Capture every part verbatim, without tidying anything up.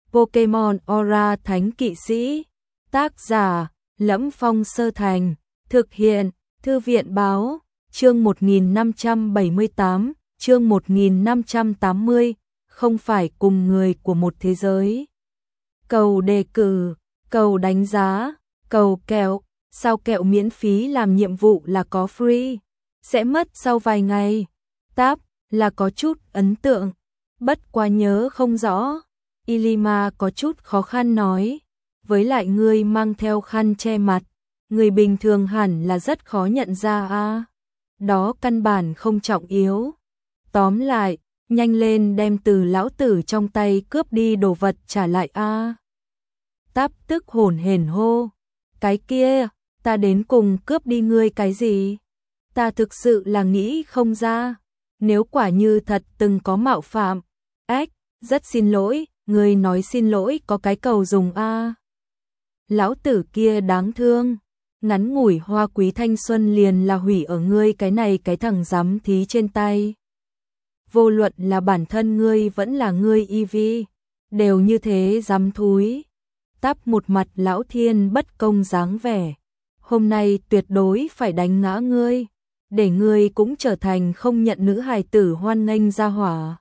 Pokemon Aura Thánh Kỵ Sĩ. Tác giả: Lẫm Phong Sơ Thành. Thực hiện: Thư viện báo. Chương một nghìn năm trăm bảy mươi tám, chương một nghìn năm trăm tám mươi, không phải cùng người của một thế giới. Cầu đề cử, cầu đánh giá, cầu kẹo, sao kẹo miễn phí làm nhiệm vụ là có free, sẽ mất sau vài ngày. Tab là có chút ấn tượng, bất quá nhớ không rõ. Ilima có chút khó khăn nói, với lại ngươi mang theo khăn che mặt, người bình thường hẳn là rất khó nhận ra a. À. Đó căn bản không trọng yếu. Tóm lại, nhanh lên đem từ lão tử trong tay cướp đi đồ vật trả lại a. À. Táp tức hổn hển hô, cái kia, ta đến cùng cướp đi ngươi cái gì? Ta thực sự là nghĩ không ra, nếu quả như thật từng có mạo phạm. Ếch, rất xin lỗi, ngươi nói xin lỗi có cái cầu dùng a. À. Lão tử kia đáng thương, ngắn ngủi hoa quý thanh xuân liền là hủy ở ngươi cái này cái thằng dám thí trên tay. Vô luận là bản thân ngươi vẫn là ngươi Eevee, đều như thế dám thúi. Táp một mặt lão thiên bất công dáng vẻ, hôm nay tuyệt đối phải đánh ngã ngươi, để ngươi cũng trở thành không nhận nữ hài tử hoan nghênh ra hỏa.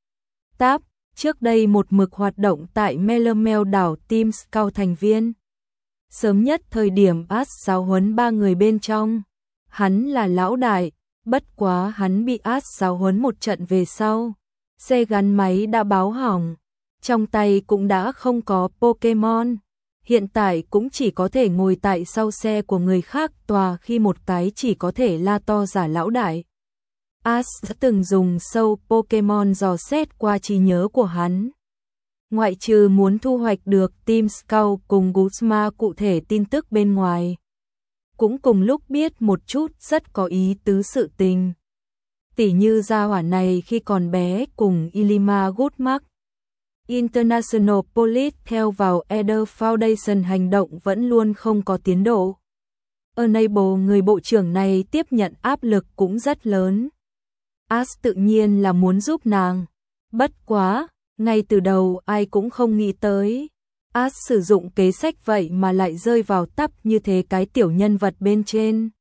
Táp, trước đây một mực hoạt động tại Melamel đảo Team Scout thành viên. Sớm nhất thời điểm Ash giáo huấn ba người bên trong, hắn là lão đại, bất quá hắn bị Ash giáo huấn một trận về sau, xe gắn máy đã báo hỏng, trong tay cũng đã không có Pokemon, hiện tại cũng chỉ có thể ngồi tại sau xe của người khác tòa khi một cái chỉ có thể la to giả lão đại. Ash đã từng dùng sâu Pokemon dò xét qua trí nhớ của hắn. Ngoại trừ muốn thu hoạch được Team Scout cùng Guzma cụ thể tin tức bên ngoài, cũng cùng lúc biết một chút rất có ý tứ sự tình. Tỉ như gia hỏa này khi còn bé cùng Ilima Goodmark International Police theo vào Eder Foundation hành động vẫn luôn không có tiến độ. Enable người bộ trưởng này tiếp nhận áp lực cũng rất lớn. Ash tự nhiên là muốn giúp nàng. Bất quá, ngay từ đầu ai cũng không nghĩ tới. Ash sử dụng kế sách vậy mà lại rơi vào tắp như thế cái tiểu nhân vật bên trên.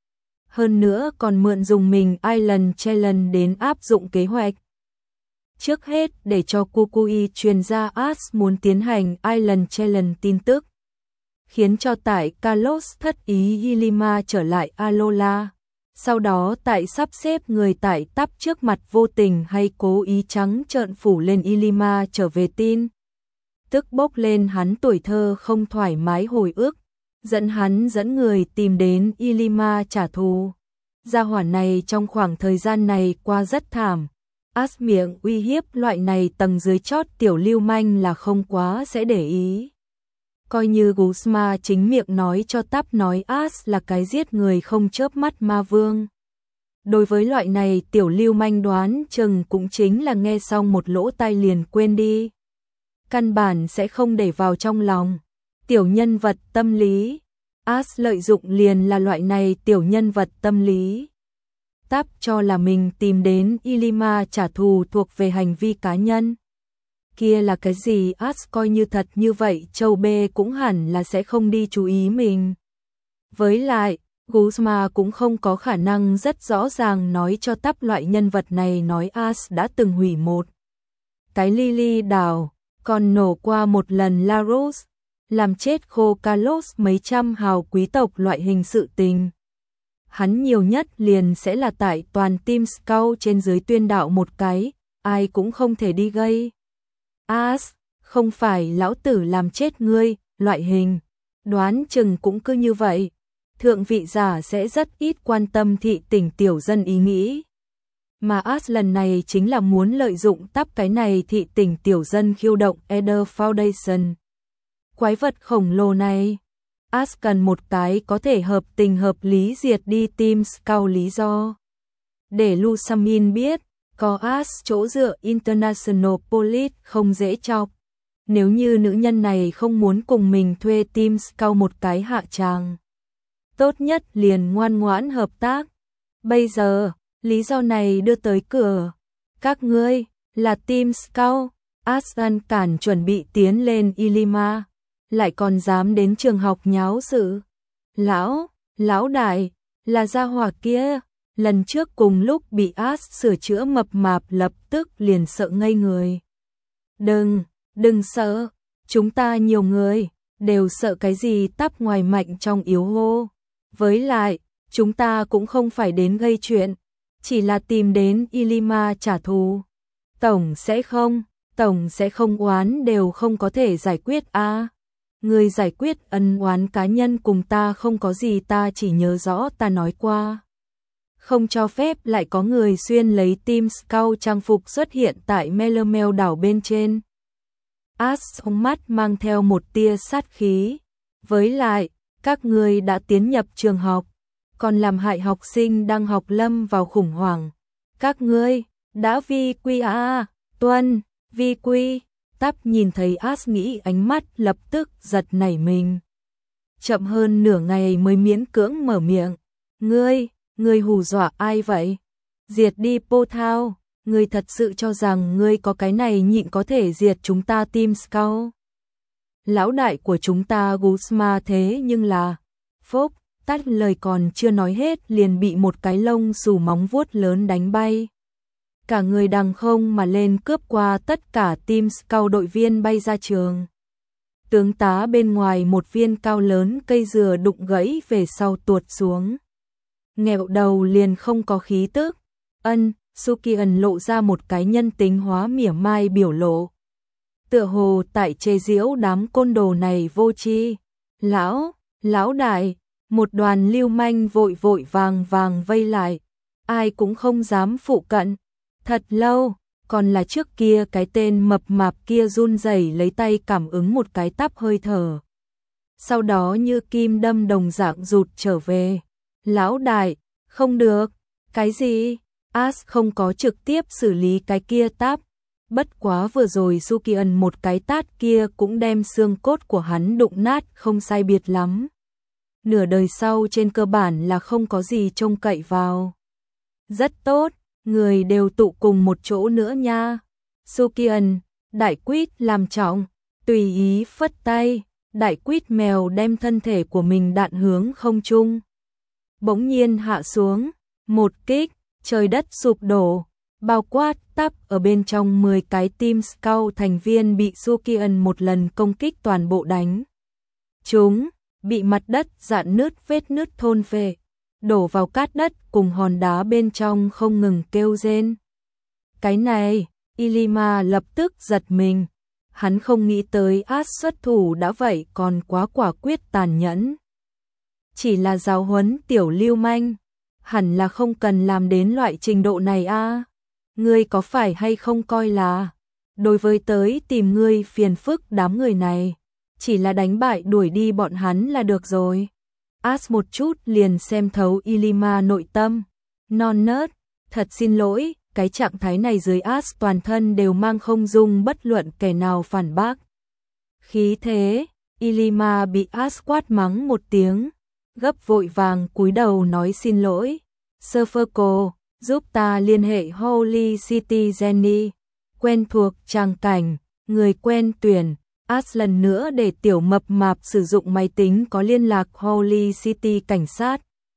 Hơn nữa còn mượn dùng mình Island Challenge đến áp dụng kế hoạch. Trước hết để cho Kukui truyền ra Ash muốn tiến hành Island Challenge tin tức, khiến cho tại Kalos thất ý Ilima trở lại Alola. Sau đó tại sắp xếp người tại tắp trước mặt vô tình hay cố ý trắng trợn phủ lên Ilima trở về tin. Tức bốc lên hắn tuổi thơ không thoải mái hồi ức, dẫn hắn dẫn người tìm đến Ilima trả thù. Gia hỏa này trong khoảng thời gian này qua rất thảm. Ash miệng uy hiếp loại này tầng dưới chót tiểu lưu manh là không quá sẽ để ý. Coi như Guzma chính miệng nói cho Táp nói Ash là cái giết người không chớp mắt ma vương. Đối với loại này tiểu lưu manh đoán chừng cũng chính là nghe xong một lỗ tai liền quên đi. Căn bản sẽ không để vào trong lòng. Tiểu nhân vật tâm lý. Ash lợi dụng liền là loại này tiểu nhân vật tâm lý. Táp cho là mình tìm đến Ilima trả thù thuộc về hành vi cá nhân. Kia là cái gì Ash coi như thật như vậy châu bê cũng hẳn là sẽ không đi chú ý mình. Với lại, Guzma cũng không có khả năng rất rõ ràng nói cho Táp loại nhân vật này nói Ash đã từng hủy một cái Lily đảo, còn nổ qua một lần Larus, làm chết khô Kalos mấy trăm hào quý tộc loại hình sự tình. Hắn nhiều nhất liền sẽ là tại toàn Team Scout trên dưới tuyên đạo một cái, ai cũng không thể đi gây. Ash, không phải lão tử làm chết ngươi, loại hình. Đoán chừng cũng cứ như vậy. Thượng vị giả sẽ rất ít quan tâm thị tỉnh tiểu dân ý nghĩ. Mà Ash lần này chính là muốn lợi dụng tắp cái này thị tỉnh tiểu dân khiêu động Eder Foundation. Quái vật khổng lồ này. Ash cần một cái có thể hợp tình hợp lý diệt đi Team Scout lý do. Để Lusamin biết, có Ash chỗ dựa International Police không dễ chọc. Nếu như nữ nhân này không muốn cùng mình thuê Team Scout một cái hạ tràng, tốt nhất liền ngoan ngoãn hợp tác. Bây giờ, lý do này đưa tới cửa. Các ngươi là Team Scout, As ngăn cản chuẩn bị tiến lên Ylima, lại còn dám đến trường học nháo sự. Lão, lão đại, là gia hỏa kia, lần trước cùng lúc bị As sửa chữa mập mạp lập tức liền sợ ngây người. Đừng, đừng sợ, chúng ta nhiều người, đều sợ cái gì tắp ngoài mạnh trong yếu hô. Với lại, chúng ta cũng không phải đến gây chuyện, chỉ là tìm đến Ylima trả thù. Tổng sẽ không, tổng sẽ không oán đều không có thể giải quyết a. À, người giải quyết ân oán cá nhân cùng ta không có gì, ta chỉ nhớ rõ ta nói qua. Không cho phép lại có người xuyên lấy Team Scout trang phục xuất hiện tại Melamel đảo bên trên. As trong mắt mang theo một tia sát khí. Với lại, các ngươi đã tiến nhập trường học, còn làm hại học sinh đang học lâm vào khủng hoảng. Các ngươi đã vi quy à, tuân, vi quy. Tắp nhìn thấy As nghĩ ánh mắt lập tức giật nảy mình. Chậm hơn nửa ngày mới miễn cưỡng mở miệng. Ngươi, ngươi hù dọa ai vậy? Diệt đi Po Thao, ngươi thật sự cho rằng ngươi có cái này nhịn có thể diệt chúng ta Team Scout? Lão đại của chúng ta Guzma thế nhưng là... Phốc, tắt lời còn chưa nói hết liền bị một cái lông xù móng vuốt lớn đánh bay. Cả người đằng không mà lên cướp qua tất cả Team Scout đội viên bay ra trường. Tướng tá bên ngoài một viên cao lớn cây dừa đụng gãy về sau tuột xuống. Nghẹo đầu liền không có khí tức. Ân, Sukian lộ ra một cái nhân tính hóa mỉa mai biểu lộ. Tựa hồ tại chê giễu đám côn đồ này vô tri. Lão, lão đại, một đoàn lưu manh vội vội vàng vàng vây lại. Ai cũng không dám phụ cận. Thật lâu, còn là trước kia cái tên mập mạp kia run rẩy lấy tay cảm ứng một cái tắp hơi thở. Sau đó như kim đâm đồng dạng rụt trở về. Lão đại, không được. Cái gì? As không có trực tiếp xử lý cái kia táp. Bất quá vừa rồi Sukian một cái tát kia cũng đem xương cốt của hắn đụng nát không sai biệt lắm. Nửa đời sau trên cơ bản là không có gì trông cậy vào. Rất tốt, người đều tụ cùng một chỗ nữa nha. Sukian, đại quýt làm trọng, tùy ý phất tay, đại quýt mèo đem thân thể của mình đạn hướng không trung. Bỗng nhiên hạ xuống, một kích, trời đất sụp đổ, bao quát tắp ở bên trong mười cái Team Scout thành viên bị Sukian một lần công kích toàn bộ đánh. Chúng bị mặt đất rạn nứt vết nứt thôn phệ, đổ vào cát đất cùng hòn đá bên trong không ngừng kêu rên. Cái này, Ylima lập tức giật mình, hắn không nghĩ tới As xuất thủ đã vậy còn quá quả quyết tàn nhẫn. Chỉ là giáo huấn tiểu lưu manh, hẳn là không cần làm đến loại trình độ này a. À. Ngươi có phải hay không coi là đối với tới tìm ngươi phiền phức đám người này, chỉ là đánh bại đuổi đi bọn hắn là được rồi. As một chút liền xem thấu Ylima nội tâm. Non nớt, thật xin lỗi, cái trạng thái này dưới As toàn thân đều mang không dung bất luận kẻ nào phản bác. Khí thế, Ylima bị As quát mắng một tiếng, gấp vội vàng cúi đầu nói xin lỗi. Surferco, giúp ta liên hệ Holy City Jenny. Quen thuộc trang cảnh, người quen tuyển. As lần nữa để tiểu mập mạp sử dụng máy tính có liên lạc Holy City cảnh sát.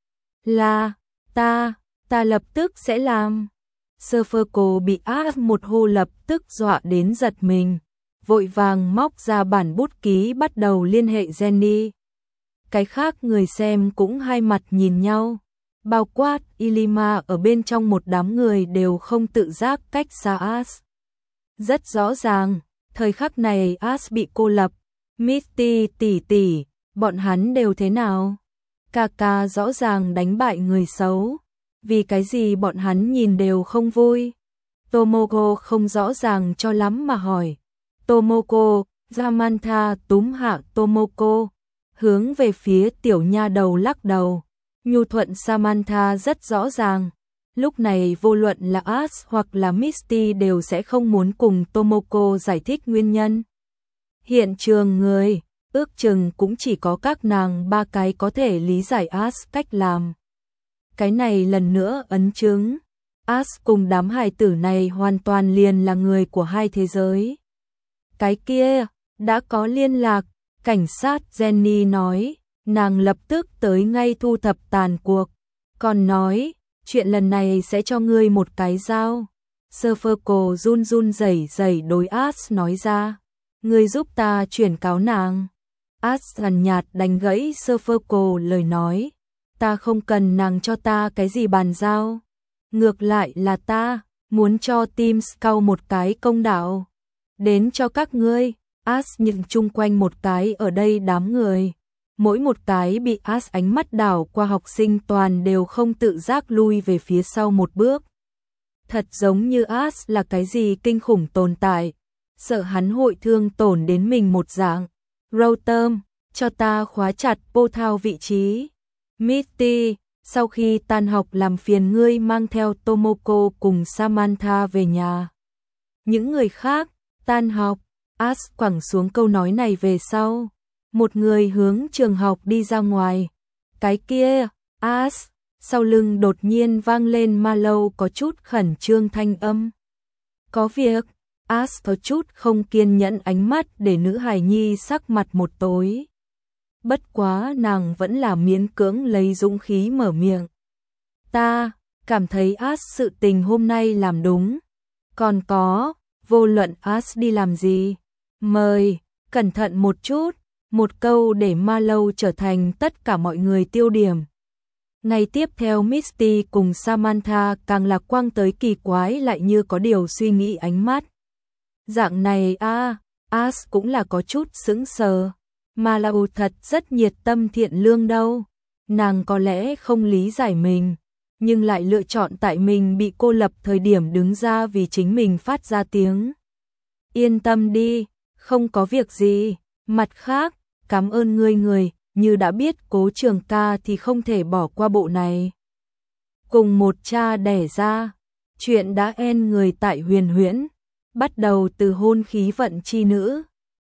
Là, ta, ta lập tức sẽ làm. Surferco bị As một hô lập tức dọa đến giật mình. Vội vàng móc ra bản bút ký bắt đầu liên hệ Jenny. Cái khác người xem cũng hai mặt nhìn nhau. Bao quát Ylima ở bên trong một đám người đều không tự giác cách xa As. Rất rõ ràng, thời khắc này As bị cô lập. Misty tỷ tỷ, bọn hắn đều thế nào? Kaka rõ ràng đánh bại người xấu. Vì cái gì bọn hắn nhìn đều không vui? Tomoko không rõ ràng cho lắm mà hỏi. Tomoko, Samantha túm hạ Tomoko, hướng về phía tiểu nha đầu lắc đầu. Nhu thuận Samantha rất rõ ràng. Lúc này vô luận là As hoặc là Misty đều sẽ không muốn cùng Tomoko giải thích nguyên nhân. Hiện trường người, ước chừng cũng chỉ có các nàng ba cái có thể lý giải As cách làm. Cái này lần nữa ấn chứng. As cùng đám hài tử này hoàn toàn liền là người của hai thế giới. Cái kia, đã có liên lạc, cảnh sát Jenny nói, nàng lập tức tới ngay thu thập tàn cuộc, còn nói, chuyện lần này sẽ cho ngươi một cái dao. Sophocles run run rẩy rẩy đối Ash nói ra, ngươi giúp ta chuyển cáo nàng. Ash nhàn nhạt đánh gãy Sophocles lời nói, ta không cần nàng cho ta cái gì bàn giao, ngược lại là ta muốn cho Team Scout một cái công đạo. Đến cho các ngươi. Ash nhìn chung quanh một cái ở đây đám người, mỗi một cái bị Ash ánh mắt đảo qua học sinh toàn đều không tự giác lui về phía sau một bước. Thật giống như Ash là cái gì kinh khủng tồn tại, sợ hắn hội thương tổn đến mình một dạng. Rotom, cho ta khóa chặt Pô Thao vị trí. Misty, sau khi tan học làm phiền ngươi mang theo Tomoko cùng Samantha về nhà. Những người khác, tan học, Ash quẳng xuống câu nói này về sau. Một người hướng trường học đi ra ngoài. Cái kia, Ash, sau lưng đột nhiên vang lên Marlowe có chút khẩn trương thanh âm. Có việc, Ash có chút không kiên nhẫn ánh mắt để nữ hài nhi sắc mặt một tối. Bất quá nàng vẫn là miễn cưỡng lấy dũng khí mở miệng. Ta, cảm thấy Ash sự tình hôm nay làm đúng. Còn có, vô luận Ash đi làm gì, mời, cẩn thận một chút, một câu để Marlowe trở thành tất cả mọi người tiêu điểm. Ngày tiếp theo Misty cùng Samantha càng lạc quang tới kỳ quái lại như có điều suy nghĩ ánh mắt. Dạng này a, à, Ash cũng là có chút sững sờ. Marlowe thật rất nhiệt tâm thiện lương đâu. Nàng có lẽ không lý giải mình, nhưng lại lựa chọn tại mình bị cô lập thời điểm đứng ra vì chính mình phát ra tiếng. Yên tâm đi, không có việc gì. Mặt khác, cảm ơn ngươi người, như đã biết Cố Trường ca thì không thể bỏ qua bộ này. Cùng một cha đẻ ra, chuyện đã end người tại Huyền Huyễn, bắt đầu từ hôn khí vận chi nữ.